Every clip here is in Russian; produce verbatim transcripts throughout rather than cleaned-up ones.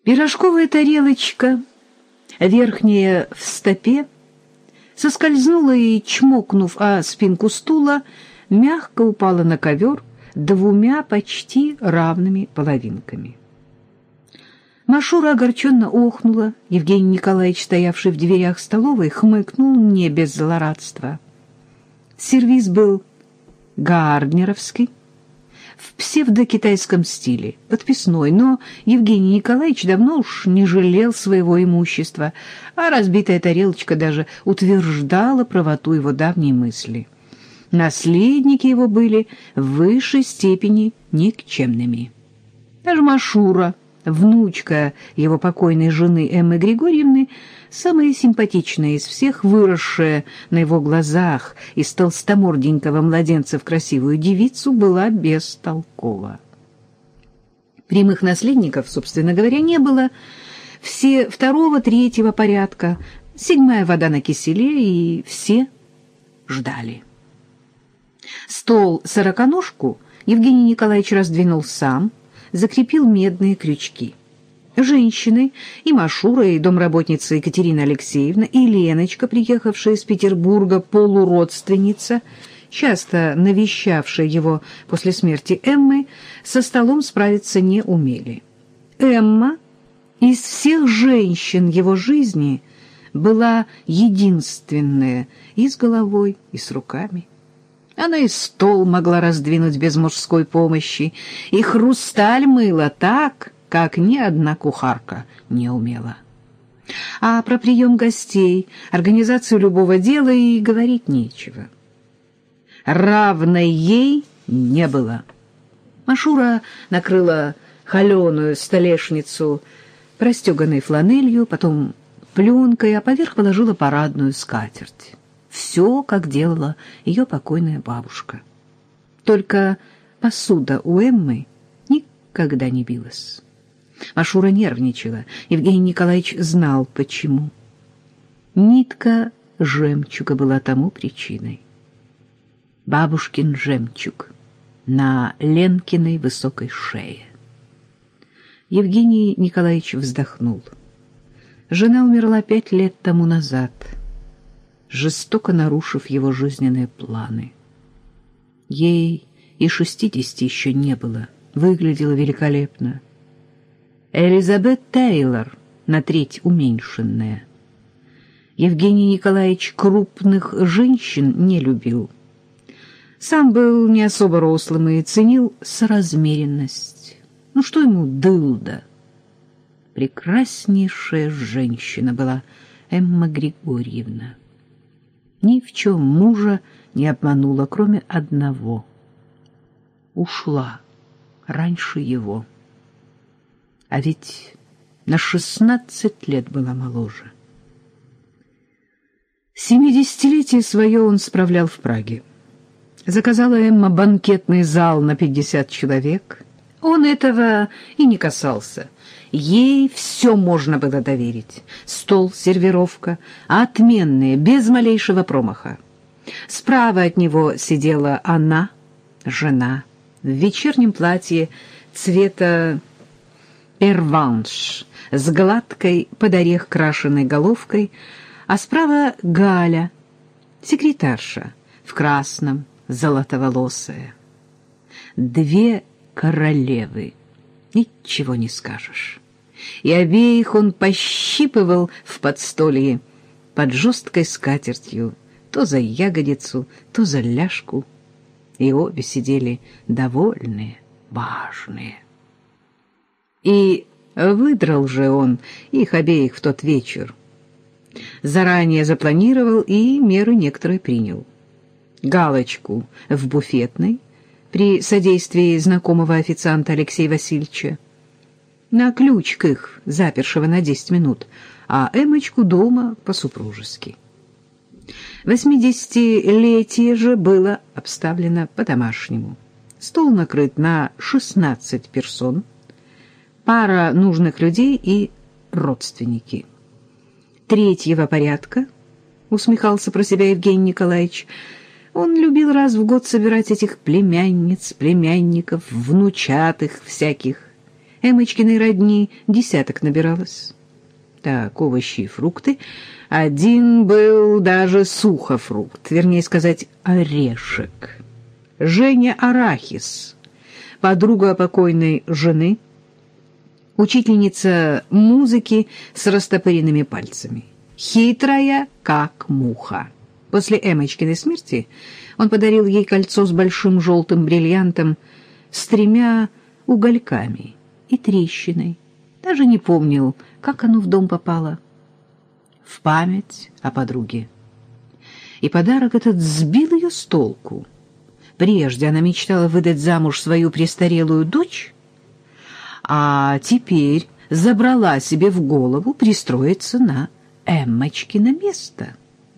Пирожковая тарелочка, верхняя в стопе, соскользнула и, чмокнув о спинку стула, мягко упала на ковер двумя почти равными половинками. Машура огорченно охнула. Евгений Николаевич, стоявший в дверях столовой, хмыкнул не без злорадства. Сервиз был гарднеровский, в псевдокитайском стиле, подписной, но Евгений Николаевич давно уж не жалел своего имущества, а разбитая тарелочка даже утверждала правоту его давней мысли. Наследники его были в высшей степени никчемными. Даже Машура, внучка его покойной жены Эммы Григорьевны, самая симпатичная из всех, выросшая на его глазах из толстоморденького младенца в красивую девицу, была бестолкова. Прямых наследников, собственно говоря, не было. Все второго-третьего порядка, седьмая вода на киселе, и все ждали. Стол-сороконожку Евгений Николаевич раздвинул сам, закрепил медные крючки. Женщины, и Машура, и домработница Екатерина Алексеевна, и Леночка, приехавшая из Петербурга, полуродственница, часто навещавшая его после смерти Эммы, со столом справиться не умели. Эмма из всех женщин его жизни была единственная и с головой, и с руками. Она и стол могла раздвинуть без мужской помощи, и хрусталь мыла так, как ни одна кухарка не умела. А про прием гостей, организацию любого дела и говорить нечего. Равной ей не было. Машура накрыла холеную столешницу простеганной фланелью, потом пленкой, а поверх положила парадную скатерть. Все, как делала ее покойная бабушка. Только посуда у Эммы никогда не билась. Машура нервничала. Евгений Николаевич знал, почему. Нитка жемчуга была тому причиной. Бабушкин жемчуг на Ленкиной высокой шее. Евгений Николаевич вздохнул. Жена умерла пять лет тому назад, жестоко нарушив его жизненные планы. Ей и шестидесяти еще не было, выглядела великолепно. Элизабет Тейлор, на треть уменьшенная. Евгений Николаевич крупных женщин не любил. Сам был не особо рослым и ценил соразмеренность. Ну что ему дылда? Прекраснейшая женщина была Эмма Григорьевна. Ни в чем мужа не обманула, кроме одного. Ушла раньше его. А ведь на шестнадцать лет была моложе. Семидесятилетие свое он справлял в Праге. Заказала Эмма банкетный зал на пятьдесят человек. Он этого и не касался. Ей все можно было доверить. Стол, сервировка, отменные, без малейшего промаха. Справа от него сидела она, жена, в вечернем платье цвета перванш, с гладкой под орех крашеной головкой, а справа Галя, секретарша, в красном, золотоволосая. Две королевы, ничего не скажешь. И обеих он пощипывал в подстолье под жесткой скатертью, то за ягодицу, то за ляжку. И обе сидели довольные, важные. И выдрал же он их обеих в тот вечер. Заранее запланировал и меры некоторые принял. Галочку в буфетной при содействии знакомого официанта Алексея Васильевича, на ключ к их, запершего на десять минут, а Эмочку дома по-супружески. Восьмидесятилетие же было обставлено по-домашнему. Стол накрыт на шестнадцать персон, пара нужных людей и родственники. Третьего порядка, усмехался про себя Евгений Николаевич, он любил раз в год собирать этих племянниц, племянников, внучатых всяких, Эмочкиной родни десяток набиралось. Так, овощи и фрукты. Один был даже сухофрукт, вернее сказать, орешек. Женя Арахис, подруга покойной жены, учительница музыки с растопыренными пальцами, хитрая, как муха. После Эмочкиной смерти он подарил ей кольцо с большим желтым бриллиантом с тремя угольками и трещиной. Даже не помнил, как оно в дом попало. В память о подруге. И подарок этот сбил ее с толку. Прежде она мечтала выдать замуж свою престарелую дочь, а теперь забрала себе в голову пристроиться на Эммочкино место.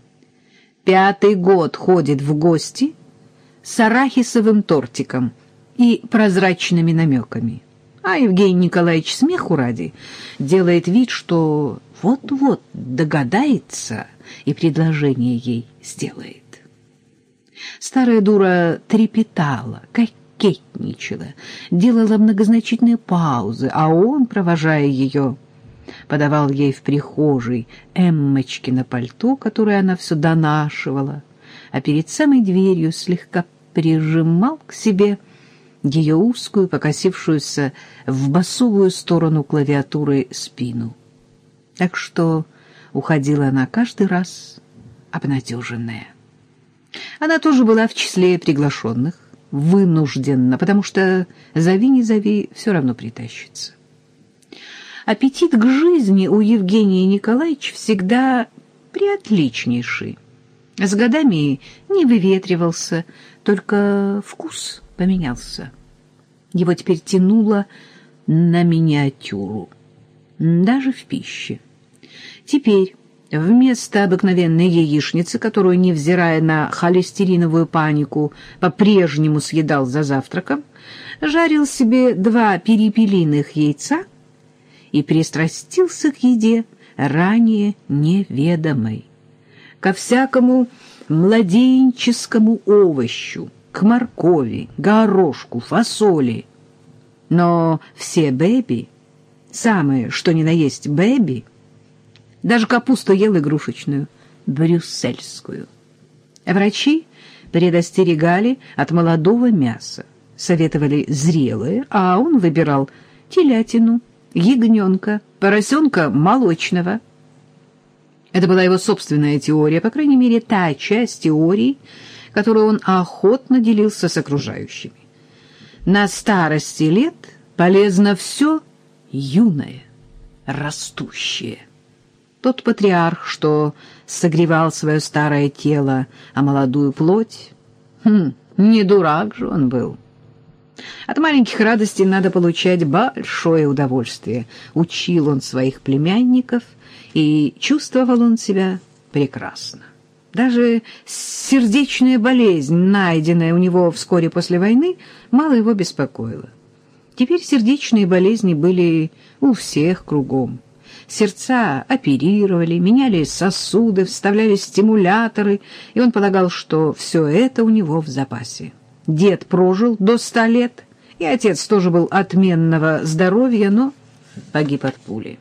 Пятый год ходит в гости с арахисовым тортиком и прозрачными намеками. А Евгений Николаевич смеху ради делает вид, что вот-вот догадается и предложение ей сделает. Старая дура трепетала, кокетничала, делала многозначительные паузы, а он, провожая ее, подавал ей в прихожей Эммочкино пальто, которое она все донашивала, а перед самой дверью слегка прижимал к себе ее узкую, покосившуюся в басовую сторону клавиатуры спину. Так что уходила она каждый раз обнадеженная. Она тоже была в числе приглашенных, вынужденно, потому что зови не зови, все равно притащится. Аппетит к жизни у Евгения Николаевича всегда приотличнейший. С годами не выветривался, только вкус поменялся. Его теперь тянуло на миниатюру, даже в пище. Теперь вместо обыкновенной яичницы, которую, невзирая на холестериновую панику, по-прежнему съедал за завтраком, жарил себе два перепелиных яйца и пристрастился к еде ранее неведомой, ко всякому младенческому овощу, к моркови, горошку, фасоли. Но все бэби, самые что ни на есть бэби, даже капусту ел игрушечную, брюссельскую. Врачи предостерегали от молодого мяса, советовали зрелое, а он выбирал телятину, ягненка, поросенка молочного. Это была его собственная теория, по крайней мере, та часть теории, которую он охотно делился с окружающими. На старости лет полезно все юное, растущее. Тот патриарх, что согревал свое старое тело, а молодую плоть, хм, не дурак же он был. От маленьких радостей надо получать большое удовольствие. Учил он своих племянников, и чувствовал он себя прекрасно. Даже сердечная болезнь, найденная у него вскоре после войны, мало его беспокоила. Теперь сердечные болезни были у всех кругом. Сердца оперировали, меняли сосуды, вставляли стимуляторы, и он полагал, что все это у него в запасе. Дед прожил до ста лет, и отец тоже был отменного здоровья, но погиб от пули.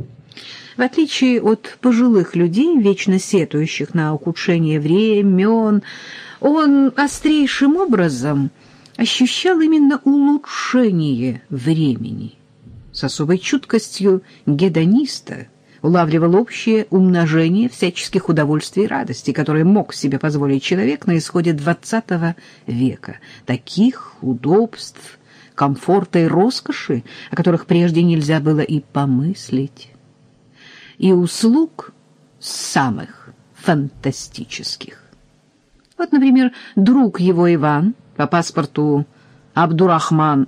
В отличие от пожилых людей, вечно сетующих на ухудшение времен, он острейшим образом ощущал именно улучшение времени. С особой чуткостью гедониста улавливал общее умножение всяческих удовольствий и радостей, которые мог себе позволить человек на исходе двадцатого века. Таких удобств, комфорта и роскоши, о которых прежде нельзя было и помыслить. И услуг самых фантастических. Вот, например, друг его Иван, по паспорту Абдурахман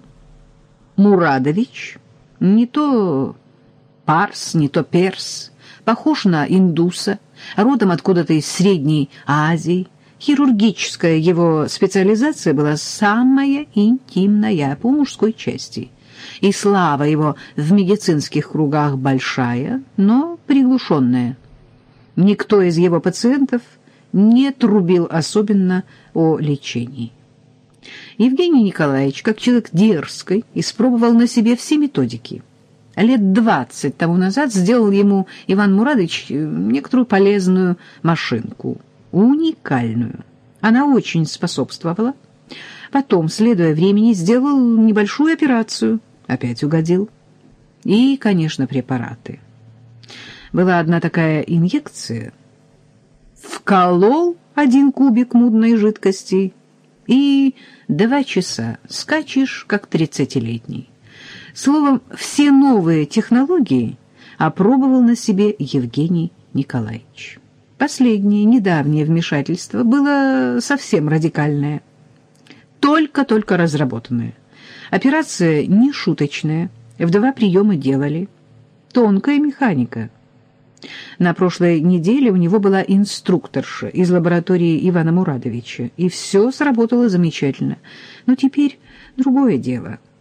Мурадович, не то парс, не то перс, похож на индуса, родом откуда-то из Средней Азии. Хирургическая его специализация была самая интимная по мужской части, и слава его в медицинских кругах большая, но приглушенная. Никто из его пациентов не трубил особенно о лечении. Евгений Николаевич, как человек дерзкий, испробовал на себе все методики. Лет двадцать тому назад сделал ему Иван Мурадович некоторую полезную машинку, уникальную. Она очень способствовала. Потом, следуя времени, сделал небольшую операцию, опять угодил. И, конечно, препараты. Была одна такая инъекция. Вколол один кубик мутной жидкости и два часа скачешь, как тридцатилетний. Словом, все новые технологии опробовал на себе Евгений Николаевич. Последнее, недавнее вмешательство было совсем радикальное. Только-только разработанное. Операция не шуточная, в два приема делали. Тонкая механика. На прошлой неделе у него была инструкторша из лаборатории Ивана Мурадовича, и все сработало замечательно. Но теперь другое дело —